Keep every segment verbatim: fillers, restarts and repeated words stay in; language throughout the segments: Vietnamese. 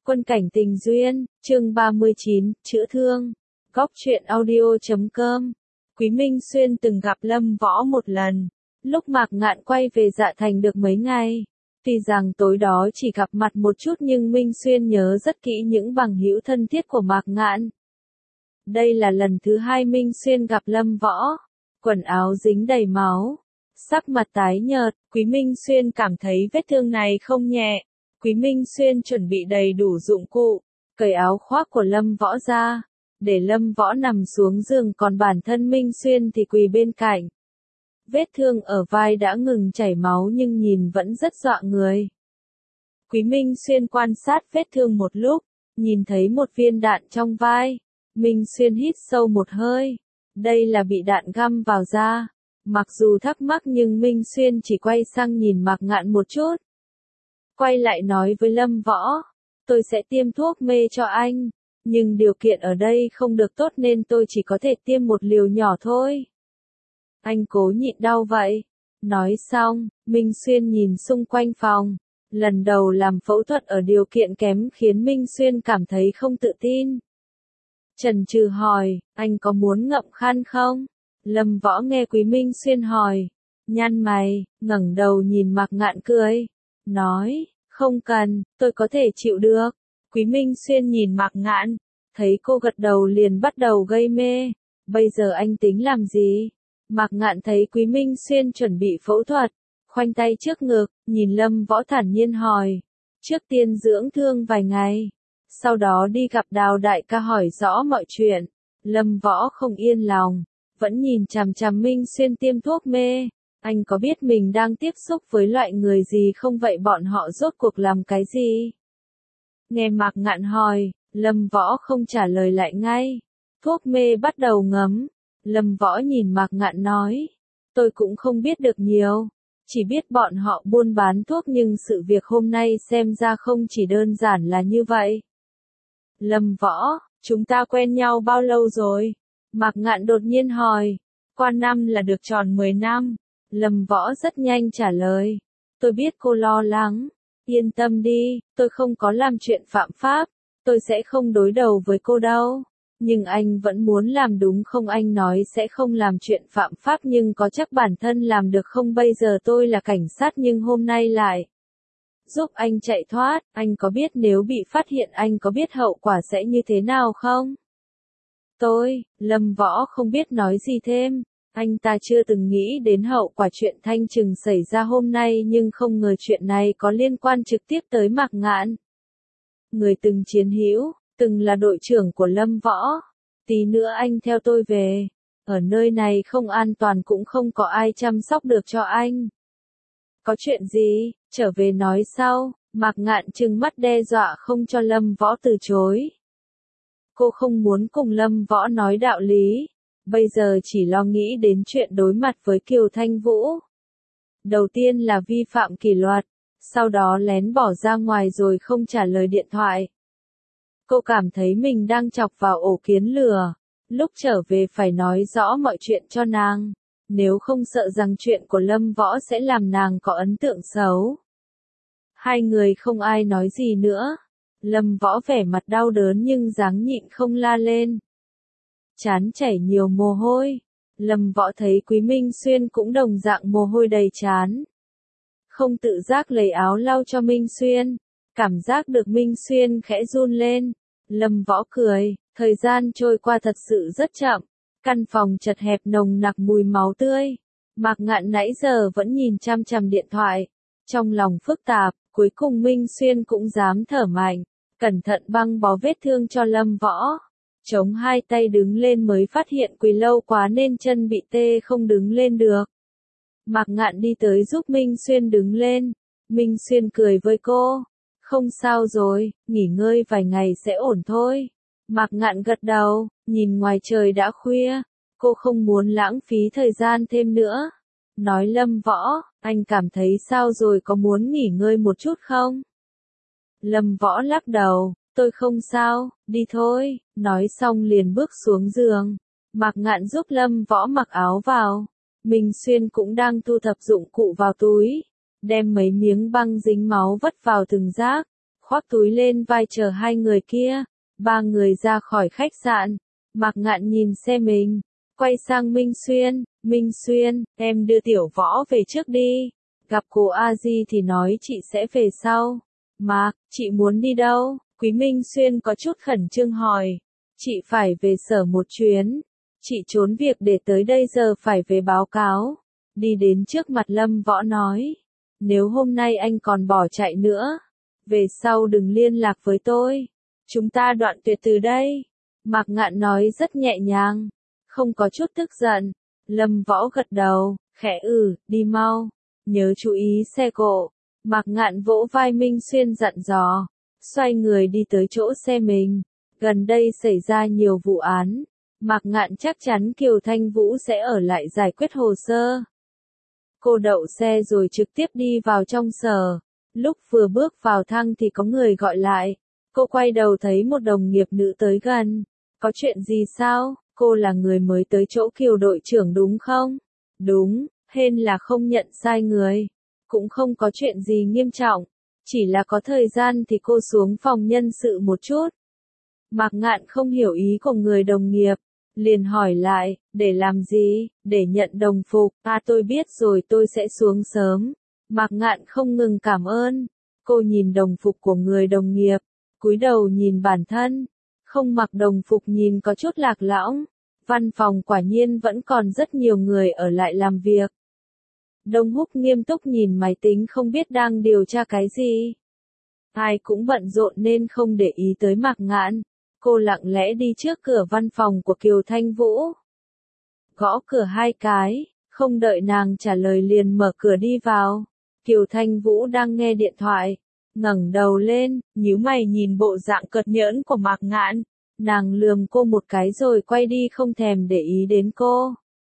Quân cảnh tình duyên, chương ba mươi chín, chữa thương. Góc truyện audio chấm com. Quý Minh Xuyên từng gặp Lâm Võ một lần. Lúc Mạc Ngạn quay về Dạ Thành được mấy ngày. Tuy rằng tối đó chỉ gặp mặt một chút nhưng Minh Xuyên nhớ rất kỹ những bằng hữu thân thiết của Mạc Ngạn. Đây là lần thứ hai Minh Xuyên gặp Lâm Võ. Quần áo dính đầy máu. Sắc mặt tái nhợt, Quý Minh Xuyên cảm thấy vết thương này không nhẹ. Quý Minh Xuyên chuẩn bị đầy đủ dụng cụ, cởi áo khoác của Lâm Võ ra, để Lâm Võ nằm xuống giường còn bản thân Minh Xuyên thì quỳ bên cạnh. Vết thương ở vai đã ngừng chảy máu nhưng nhìn vẫn rất dọa người. Quý Minh Xuyên quan sát vết thương một lúc, nhìn thấy một viên đạn trong vai. Minh Xuyên hít sâu một hơi. Đây là bị đạn găm vào da. Mặc dù thắc mắc nhưng Minh Xuyên chỉ quay sang nhìn Mạc Ngạn một chút. Quay lại nói với Lâm Võ, tôi sẽ tiêm thuốc mê cho anh, nhưng điều kiện ở đây không được tốt nên tôi chỉ có thể tiêm một liều nhỏ thôi. Anh cố nhịn đau vậy. Nói xong, Minh Xuyên nhìn xung quanh phòng. Lần đầu làm phẫu thuật ở điều kiện kém khiến Minh Xuyên cảm thấy không tự tin. Chần chừ hỏi, anh có muốn ngậm khăn không? Lâm Võ nghe Quý Minh Xuyên hỏi, nhăn mày, ngẩng đầu nhìn Mạc Ngạn cười. Nói, không cần, tôi có thể chịu được. Quý Minh Xuyên nhìn Mạc Ngạn, thấy cô gật đầu liền bắt đầu gây mê. Bây giờ anh tính làm gì? Mạc Ngạn thấy Quý Minh Xuyên chuẩn bị phẫu thuật, khoanh tay trước ngực, nhìn Lâm Võ thản nhiên hỏi. Trước tiên dưỡng thương vài ngày, sau đó đi gặp Đào đại ca hỏi rõ mọi chuyện. Lâm Võ không yên lòng, vẫn nhìn chằm chằm Minh Xuyên tiêm thuốc mê. Anh có biết mình đang tiếp xúc với loại người gì không vậy bọn họ rốt cuộc làm cái gì? Nghe Mạc Ngạn hỏi, Lâm Võ không trả lời lại ngay. Thuốc mê bắt đầu ngấm. Lâm Võ nhìn Mạc Ngạn nói, tôi cũng không biết được nhiều. Chỉ biết bọn họ buôn bán thuốc nhưng sự việc hôm nay xem ra không chỉ đơn giản là như vậy. Lâm Võ, chúng ta quen nhau bao lâu rồi? Mạc Ngạn đột nhiên hỏi. Qua năm là được tròn mười năm. Lâm Võ rất nhanh trả lời. Tôi biết cô lo lắng. Yên tâm đi, tôi không có làm chuyện phạm pháp. Tôi sẽ không đối đầu với cô đâu. Nhưng anh vẫn muốn làm đúng không? Anh nói sẽ không làm chuyện phạm pháp nhưng có chắc bản thân làm được không? Bây giờ tôi là cảnh sát nhưng hôm nay lại giúp anh chạy thoát. Anh có biết nếu bị phát hiện anh có biết hậu quả sẽ như thế nào không? Tôi, Lâm Võ không biết nói gì thêm. Anh ta chưa từng nghĩ đến hậu quả chuyện Thanh Trừng xảy ra hôm nay nhưng không ngờ chuyện này có liên quan trực tiếp tới Mạc Ngạn. Người từng chiến hữu, từng là đội trưởng của Lâm Võ. Tí nữa anh theo tôi về. Ở nơi này không an toàn cũng không có ai chăm sóc được cho anh. Có chuyện gì, trở về nói sau. Mạc Ngạn trừng mắt đe dọa không cho Lâm Võ từ chối. Cô không muốn cùng Lâm Võ nói đạo lý. Bây giờ chỉ lo nghĩ đến chuyện đối mặt với Kiều Thanh Vũ. Đầu tiên là vi phạm kỷ luật, sau đó lén bỏ ra ngoài rồi không trả lời điện thoại. Cô cảm thấy mình đang chọc vào ổ kiến lừa. Lúc trở về phải nói rõ mọi chuyện cho nàng. Nếu không sợ rằng chuyện của Lâm Võ sẽ làm nàng có ấn tượng xấu. Hai người không ai nói gì nữa. Lâm Võ vẻ mặt đau đớn nhưng dáng nhịn không la lên. Trán chảy nhiều mồ hôi. Lâm Võ thấy Quý Minh Xuyên cũng đồng dạng mồ hôi đầy trán. Không tự giác lấy áo lau cho Minh Xuyên. Cảm giác được Minh Xuyên khẽ run lên. Lâm Võ cười, thời gian trôi qua thật sự rất chậm. Căn phòng chật hẹp nồng nặc mùi máu tươi. Mạc Ngạn nãy giờ vẫn nhìn chăm chăm điện thoại. Trong lòng phức tạp, cuối cùng Minh Xuyên cũng dám thở mạnh. Cẩn thận băng bó vết thương cho Lâm Võ. Chống hai tay đứng lên mới phát hiện quỳ lâu quá nên chân bị tê không đứng lên được. Mạc Ngạn đi tới giúp Minh Xuyên đứng lên. Minh Xuyên cười với cô. Không sao rồi, nghỉ ngơi vài ngày sẽ ổn thôi. Mạc Ngạn gật đầu, nhìn ngoài trời đã khuya. Cô không muốn lãng phí thời gian thêm nữa. Nói Lâm Võ, anh cảm thấy sao rồi, có muốn nghỉ ngơi một chút không? Lâm Võ lắc đầu. Tôi không sao, đi thôi. Nói xong liền bước xuống giường. Mạc Ngạn giúp Lâm Võ mặc áo vào. Minh Xuyên cũng đang thu thập dụng cụ vào túi. Đem mấy miếng băng dính máu vất vào từng rác. khoác túi lên vai chờ hai người kia. Ba người ra khỏi khách sạn. Mạc Ngạn nhìn xe mình, quay sang Minh Xuyên, Minh Xuyên, em đưa Tiểu Võ về trước đi. Gặp cô A Di thì nói chị sẽ về sau. Mạc, chị muốn đi đâu? Quý Minh Xuyên có chút khẩn trương hỏi. Chị phải về sở một chuyến. Chị trốn việc để tới đây giờ phải về báo cáo. Đi đến trước mặt Lâm Võ nói. Nếu hôm nay anh còn bỏ chạy nữa, về sau đừng liên lạc với tôi. Chúng ta đoạn tuyệt từ đây. Mạc Ngạn nói rất nhẹ nhàng, không có chút tức giận. Lâm Võ gật đầu, khẽ ừ, đi mau. Nhớ chú ý xe cộ. Mạc Ngạn vỗ vai Minh Xuyên dặn dò. Xoay người đi tới chỗ xe mình. Gần đây xảy ra nhiều vụ án. Mạc Ngạn chắc chắn Kiều Thanh Vũ sẽ ở lại giải quyết hồ sơ. Cô đậu xe rồi trực tiếp đi vào trong sở. Lúc vừa bước vào thang thì có người gọi lại. Cô quay đầu thấy một đồng nghiệp nữ tới gần. Có chuyện gì sao? Cô là người mới tới chỗ Kiều đội trưởng đúng không? Đúng, hên là không nhận sai người. Cũng không có chuyện gì nghiêm trọng. Chỉ là có thời gian thì cô xuống phòng nhân sự một chút. Mạc Ngạn không hiểu ý của người đồng nghiệp. Liền hỏi lại, để làm gì? Để nhận đồng phục. À tôi biết rồi, tôi sẽ xuống sớm. Mạc Ngạn không ngừng cảm ơn. Cô nhìn đồng phục của người đồng nghiệp. Cúi đầu nhìn bản thân. Không mặc đồng phục nhìn có chút lạc lõng. Văn phòng quả nhiên vẫn còn rất nhiều người ở lại làm việc. Đông Húc nghiêm túc nhìn máy tính không biết đang điều tra cái gì. Ai cũng bận rộn nên không để ý tới Mạc Ngạn. Cô lặng lẽ đi trước cửa văn phòng của Kiều Thanh Vũ. Gõ cửa hai cái, không đợi nàng trả lời liền mở cửa đi vào. Kiều Thanh Vũ đang nghe điện thoại, ngẩng đầu lên, nhíu mày nhìn bộ dạng cợt nhỡn của Mạc Ngạn. Nàng lườm cô một cái rồi quay đi không thèm để ý đến cô.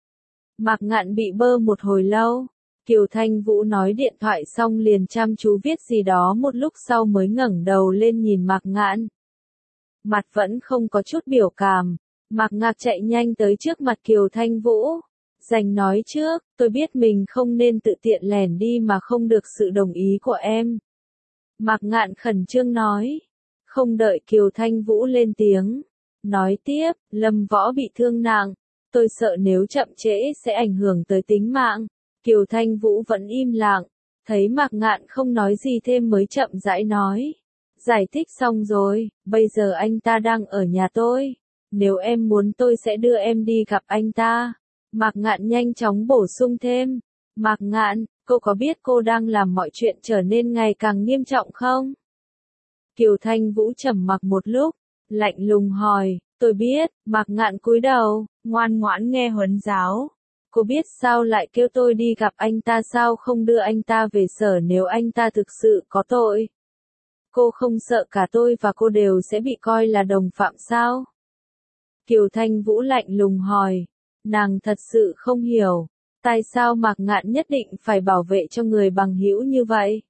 Mạc Ngạn bị bơ một hồi lâu. Kiều Thanh Vũ nói điện thoại xong liền chăm chú viết gì đó một lúc sau mới ngẩng đầu lên nhìn Mạc Ngạn. Mặt vẫn không có chút biểu cảm. Mạc Ngạn chạy nhanh tới trước mặt Kiều Thanh Vũ. Dành nói trước, tôi biết mình không nên tự tiện lẻn đi mà không được sự đồng ý của em. Mạc Ngạn khẩn trương nói. Không đợi Kiều Thanh Vũ lên tiếng. Nói tiếp, Lâm Võ bị thương nặng. Tôi sợ nếu chậm trễ sẽ ảnh hưởng tới tính mạng. Kiều Thanh Vũ vẫn im lặng. Thấy Mạc Ngạn không nói gì thêm mới chậm rãi nói. Giải thích xong rồi, bây giờ anh ta đang ở nhà tôi. Nếu em muốn tôi sẽ đưa em đi gặp anh ta. Mạc Ngạn nhanh chóng bổ sung thêm. Mạc Ngạn, cô có biết cô đang làm mọi chuyện trở nên ngày càng nghiêm trọng không? Kiều Thanh Vũ trầm mặc một lúc, lạnh lùng hỏi, tôi biết. Mạc Ngạn cúi đầu, ngoan ngoãn nghe huấn giáo. Cô biết sao lại kêu tôi đi gặp anh ta, sao không đưa anh ta về sở nếu anh ta thực sự có tội? Cô không sợ cả tôi và cô đều sẽ bị coi là đồng phạm sao? Kiều Thanh Vũ lạnh lùng hỏi. Nàng thật sự không hiểu. Tại sao Mạc Ngạn nhất định phải bảo vệ cho người bằng hữu như vậy?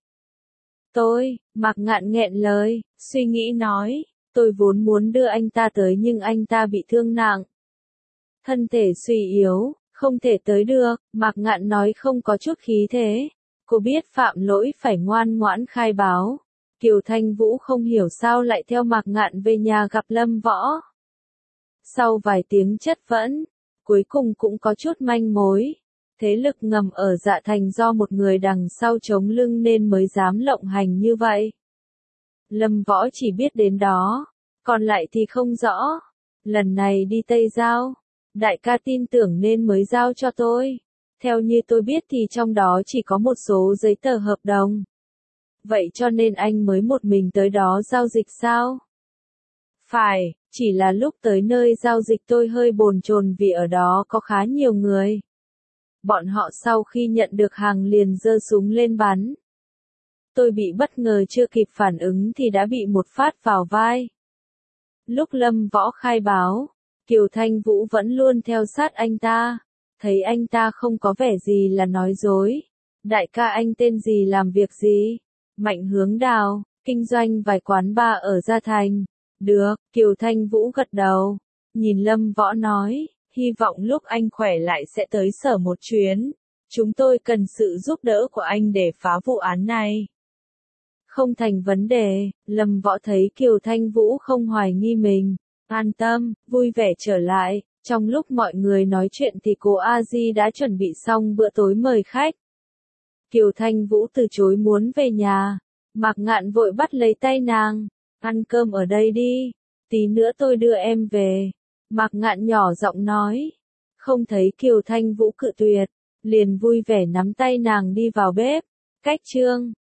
Tôi, Mạc Ngạn nghẹn lời, suy nghĩ nói. Tôi vốn muốn đưa anh ta tới nhưng anh ta bị thương nặng. Thân thể suy yếu, không thể tới được. Mạc Ngạn nói không có chút khí thế. Cô biết phạm lỗi phải ngoan ngoãn khai báo. Kiều Thanh Vũ không hiểu sao lại theo Mạc Ngạn về nhà gặp Lâm Võ. Sau vài tiếng chất vấn, cuối cùng cũng có chút manh mối. Thế lực ngầm ở Dạ Thành do một người đằng sau chống lưng nên mới dám lộng hành như vậy. Lâm Võ chỉ biết đến đó, còn lại thì không rõ. Lần này đi Tây Giao, đại ca tin tưởng nên mới giao cho tôi. Theo như tôi biết thì trong đó chỉ có một số giấy tờ hợp đồng. Vậy cho nên anh mới một mình tới đó giao dịch sao? Phải, chỉ là lúc tới nơi giao dịch tôi hơi bồn chồn vì ở đó có khá nhiều người. Bọn họ sau khi nhận được hàng liền giơ súng lên bắn. Tôi bị bất ngờ chưa kịp phản ứng thì đã bị một phát vào vai. Lúc Lâm Võ khai báo, Kiều Thanh Vũ vẫn luôn theo sát anh ta. Thấy anh ta không có vẻ gì là nói dối. Đại ca anh tên gì làm việc gì? Mạnh Hướng Đào, kinh doanh vài quán bar ở Gia Thành. Được, Kiều Thanh Vũ gật đầu. Nhìn Lâm Võ nói, hy vọng lúc anh khỏe lại sẽ tới sở một chuyến. Chúng tôi cần sự giúp đỡ của anh để phá vụ án này. Không thành vấn đề, Lâm Võ thấy Kiều Thanh Vũ không hoài nghi mình. An tâm, vui vẻ trở lại. Trong lúc mọi người nói chuyện thì cô A Di đã chuẩn bị xong bữa tối mời khách. Kiều Thanh Vũ từ chối muốn về nhà. Mạc Ngạn vội bắt lấy tay nàng. Ăn cơm ở đây đi. Tí nữa tôi đưa em về. Mạc Ngạn nhỏ giọng nói. Không thấy Kiều Thanh Vũ cự tuyệt. Liền vui vẻ nắm tay nàng đi vào bếp. Cách chương